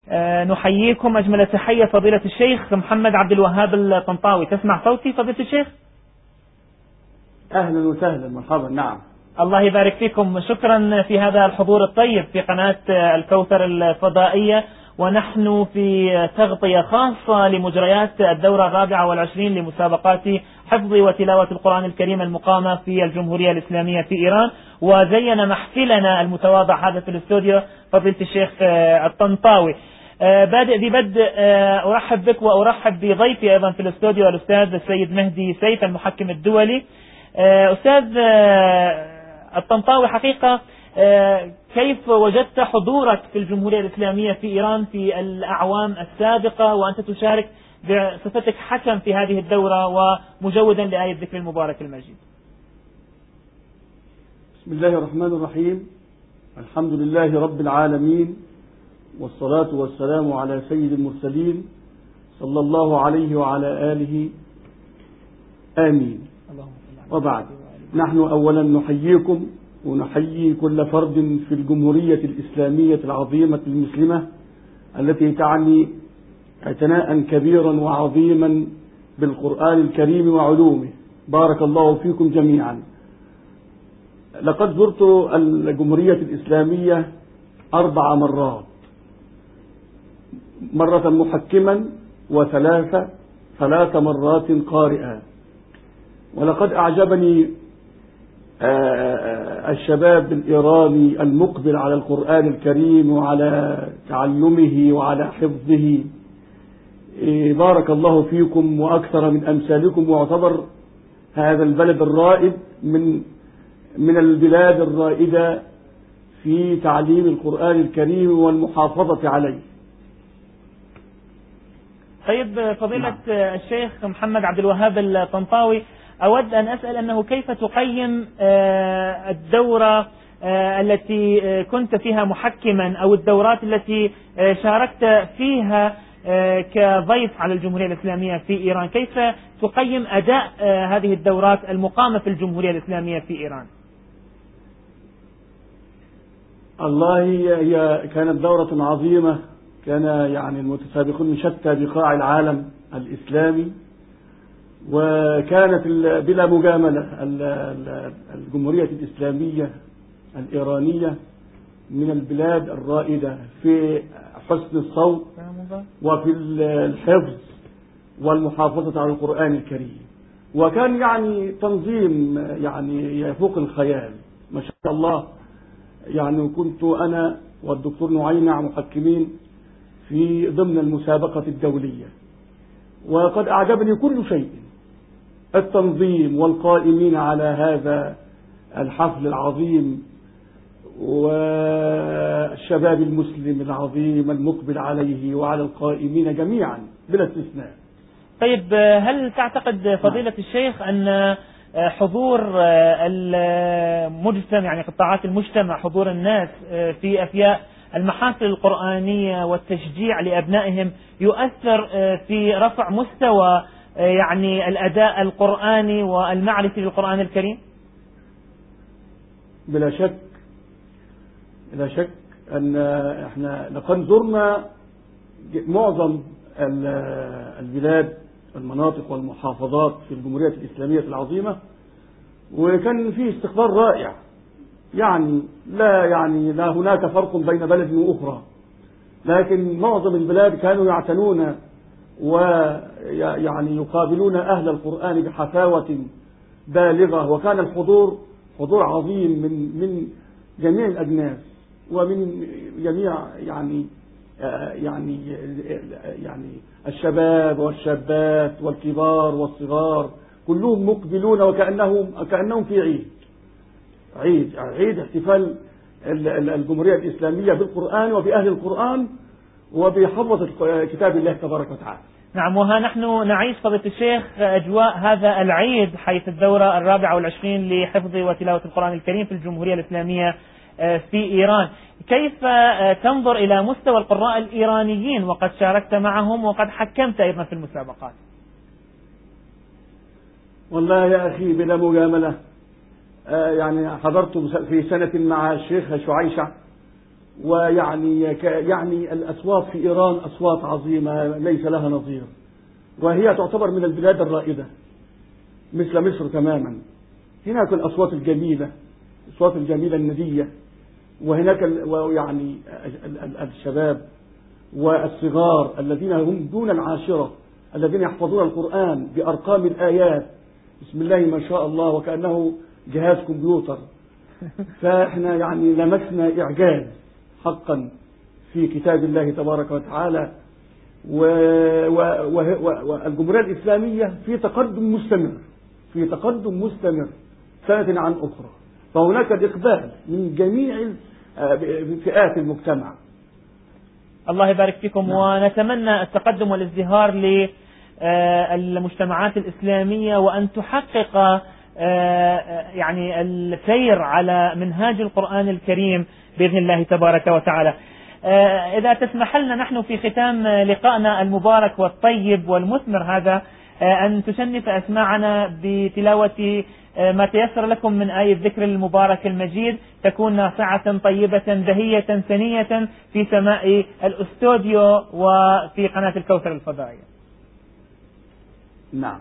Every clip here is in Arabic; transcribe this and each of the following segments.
نحييكم أجمل التحية فضيلة الشيخ محمد عبد الوهاب الطنطاوي. تسمع صوتي فضيلة الشيخ؟ أهلا وسهلا، مرحبا. نعم، الله يبارك فيكم. شكرا في هذا الحضور الطيب في قناة الكوثر الفضائية، ونحن في تغطية خاصة لمجريات الدورة 24 لمسابقات حفظ وتلاوة القرآن الكريم المقامة في الجمهورية الإسلامية في إيران. وزين محفلنا المتواضع هذا في الاستوديو فضيلة الشيخ الطنطاوي. بادئ ببدء أرحب بك وأرحب بضيفي أيضا في الاستوديو الأستاذ السيد مهدي سيف المحكم الدولي. أستاذ الطنطاوي، حقيقة كيف وجدت حضورك في الجمهورية الإسلامية في إيران في الأعوام السابقة وأنت تشارك بصفتك حكم في هذه الدورة ومجودا لآية ذكر المبارك المجيد؟ بسم الله الرحمن الرحيم. الحمد لله رب العالمين، والصلاة والسلام على سيد المرسلين صلى الله عليه وعلى آله، آمين. وبعد، نحن أولا نحييكم ونحيي كل فرد في الجمهورية الإسلامية العظيمة المسلمة التي تعني اعتناء كبيرا وعظيما بالقرآن الكريم وعلومه. بارك الله فيكم جميعا. لقد زرت الجمهورية الإسلامية 4 مرات، مرة محكما ثلاث مرات قارئا. ولقد أعجبني الشباب الإيراني المقبل على القرآن الكريم وعلى تعلمه وعلى حفظه. بارك الله فيكم وأكثر من أمثالكم، واعتبر هذا البلد الرائد من البلاد الرائدة في تعليم القرآن الكريم والمحافظة عليه. طيب فضيلة الشيخ محمد عبد الوهاب الطنطاوي، أود أن أسأل أنه كيف تقيم الدورة التي كنت فيها محكما أو الدورات التي شاركت فيها كضيف على الجمهورية الإسلامية في إيران؟ كيف تقيم أداء هذه الدورات المقامة في الجمهورية الإسلامية في إيران؟ الله، هي كانت دورة عظيمة. كان يعني المتسابقون من شتى بقاع العالم الإسلامي، وكانت بلا مجاملة الجمهورية الإسلامية الإيرانية من البلاد الرائدة في حسن الصوت وفي الحفظ والمحافظة على القرآن الكريم. وكان يعني تنظيم يعني يفوق الخيال، ما شاء الله. يعني كنت أنا والدكتور نعينع محكمين في ضمن المسابقة الدولية، وقد أعجبني كل شيء، التنظيم والقائمين على هذا الحفل العظيم والشباب المسلم العظيم المقبل عليه وعلى القائمين جميعا بلا استثناء. طيب، هل تعتقد فضيلة الشيخ أن حضور المجتمع، يعني قطاعات المجتمع، حضور الناس في أفياء المحافل القرآنية والتشجيع لأبنائهم يؤثر في رفع مستوى يعني الأداء القرآني والمعرفي للقرآن الكريم؟ بلا شك، بلا شك أن احنا لقد زرنا معظم البلاد والمناطق والمحافظات في الجمهورية الإسلامية العظيمة، وكان فيه استقبال رائع. يعني لا هناك فرق بين بلد وأخرى، لكن معظم البلاد كانوا يعتنون ويعني يقابلون أهل القرآن بحفاوة بالغة. وكان الحضور حضور عظيم من جميع الأجناس ومن جميع يعني الشباب والشابات والكبار والصغار، كلهم مقبلون وكأنهم في عيد احتفال الجمهورية الإسلامية بالقرآن وبأهل القرآن وبحفظة كتاب الله تبارك وتعالى. نعم، وها نحن نعيش فضيلة الشيخ أجواء هذا العيد، حيث الدورة 24 لحفظ وتلاوة القرآن الكريم في الجمهورية الإسلامية في إيران. كيف تنظر إلى مستوى القراء الإيرانيين وقد شاركت معهم وقد حكمت أيضا في المسابقات؟ والله يا أخي بلا مجاملة، يعني حضرت في سنة مع الشيخ شعيشة ويعني يعني الأصوات في إيران أصوات عظيمة ليس لها نظير، وهي تعتبر من البلاد الرائدة مثل مصر تماما. هناك الأصوات الجميلة، الأصوات الجميلة الندية، وهناك يعني الشباب والصغار الذين هم دون العاشرة، الذين يحفظون القرآن بأرقام الآيات، بسم الله ما شاء الله، وكأنه جهاز كمبيوتر. فإحنا يعني لمسنا إعجاز حقا في كتاب الله تبارك وتعالى، والجمهورية الإسلامية في تقدم مستمر، في تقدم مستمر سنة عن أخرى. فهناك الإقبال من جميع فئات المجتمع. الله يبارك فيكم. ونتمنى التقدم والازدهار للمجتمعات الإسلامية، وأن تحقق يعني السير على منهاج القرآن الكريم بإذن الله تبارك وتعالى. إذا تسمح لنا نحن في ختام لقائنا المبارك والطيب والمثمر هذا أن تشنف أسماعنا بتلاوة ما تيسر لكم من آية الذكر المبارك المجيد، تكون نافعة طيبة بهية سنية في سماء الأستوديو وفي قناة الكوثر الفضائية. نعم.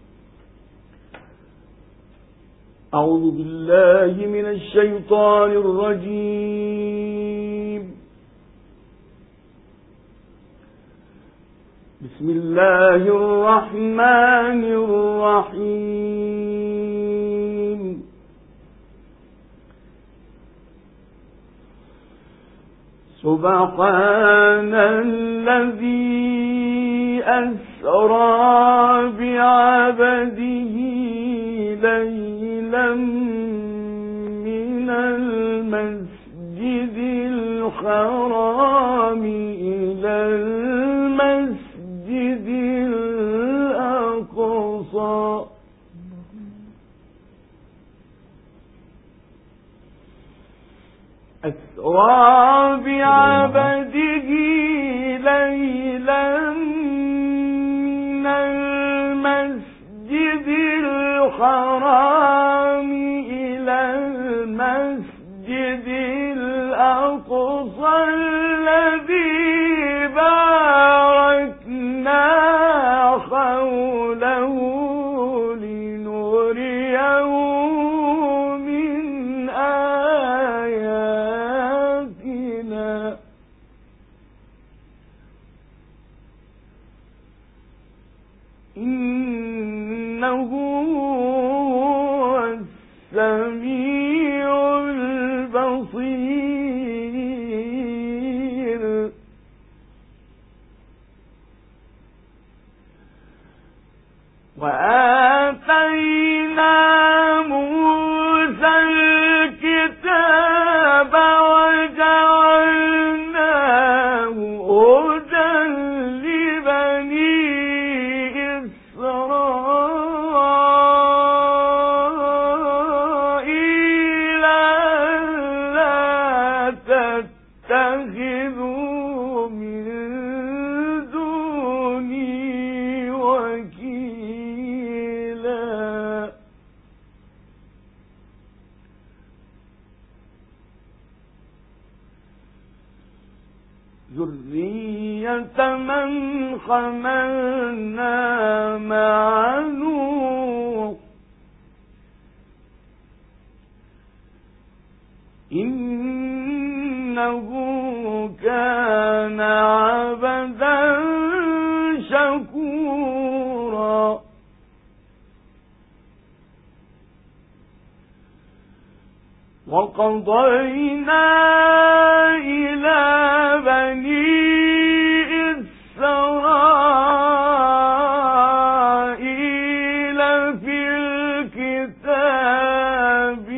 أعوذ بالله من الشيطان الرجيم. بسم الله الرحمن الرحيم. سبحان الذي أسرى بعبده ليلا من المسجد الحرام إلى المسجد الأقصى أسرى بعبده ليلا من المسجد الحرام إلى المسجد الأقصى الذي باركنا حوله لنريه من آياتنا إنه هو السميع البصير. وآتينا موسى الكتاب وجعلناه هدى لبني إسرائيل ألا تتخذوا من دوني وكيلا. ذرية من حملنا مع نوح إنه كان عبدا شكورا. وقضينا إلى بني إسرائيل في الكتاب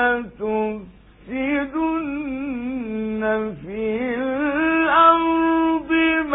لتفسدن في الأرض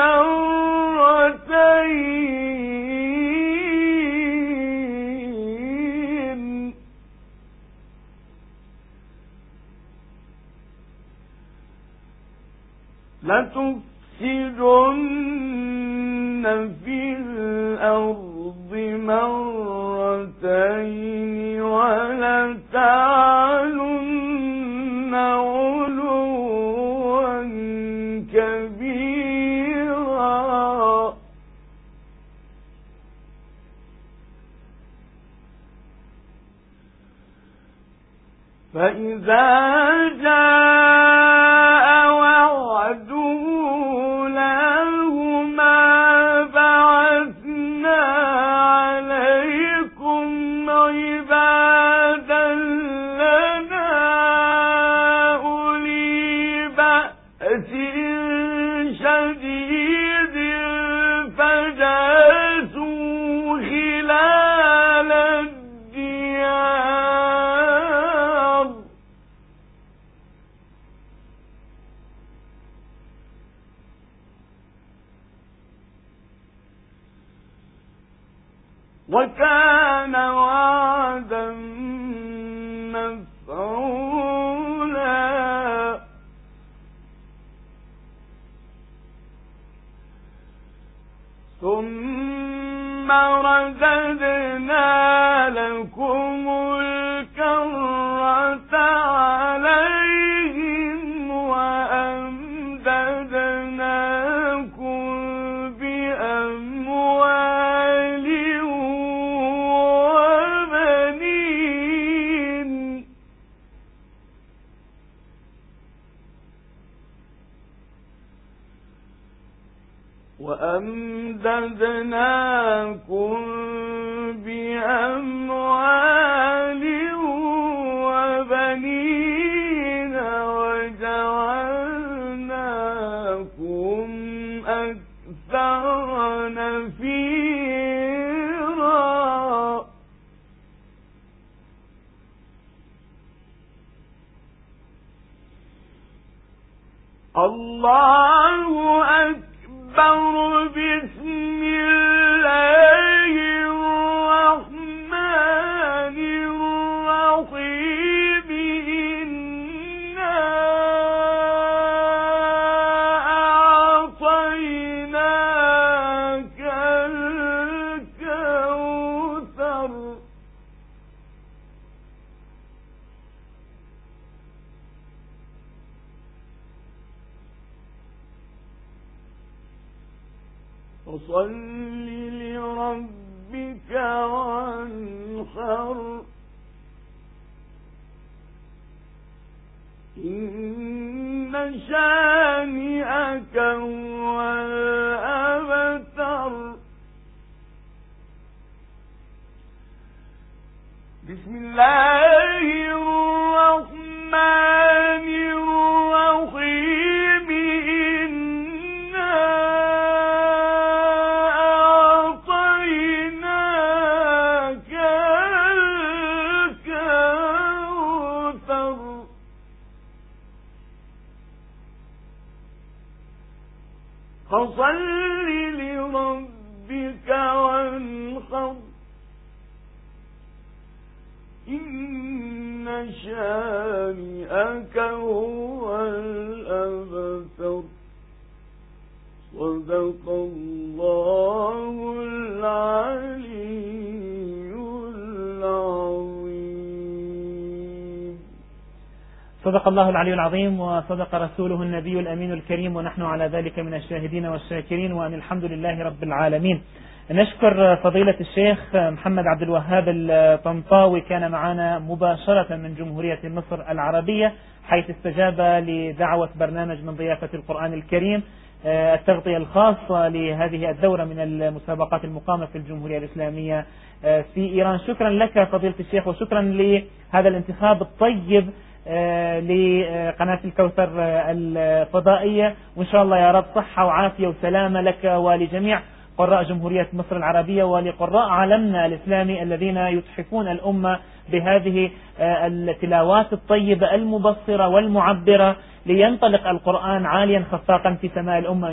مرتين لتفسدن في الأرض مرتين ولتعلن علوا فإذا جاء وعد أولاهما بعثنا عليكم عبادا لنا أولي بأس شديد فجاسوا خلال الديار وكان وعدا مفعولا ثم رددنا لكم الكرة عليهم وأمددناكم بأموال وبنين وجعلناكم أكثر نفيرا الله أكبر بسم الله الرحمن الرحيم إنا أعطيناك الكوثر فصل لربك وانحر إن شانئك هو الأبتر بسم الله الرحمن الرحيم إنا أعطيناك الكوثر فصل لربك وانحر إن شانئك هو الأبتر صدق الله العلي العظيم. صدق الله العلي العظيم وصدق رسوله النبي الأمين الكريم ونحن على ذلك من الشاهدين والشاكرين وأن الحمد لله رب العالمين. نشكر فضيلة الشيخ محمد عبد الوهاب الطنطاوي كان معنا مباشرة من جمهورية مصر العربية حيث استجاب لدعوة برنامج من ضيافة القرآن الكريم التغطية الخاصة لهذه الدورة من المسابقات المقامة في الجمهورية الإسلامية في إيران. شكرا لك فضيلة الشيخ وشكرا لهذا الانتخاب الطيب لقناة الكوثر الفضائية وإن شاء الله يا رب صحة وعافية وسلامة لك ولجميع قراء جمهورية مصر العربية ولقراء عالمنا الإسلامي الذين يتحفون الأمة بهذه التلاوات الطيبة المبصرة والمعبرة لينطلق القرآن عاليا خفاقا في سماء الأمة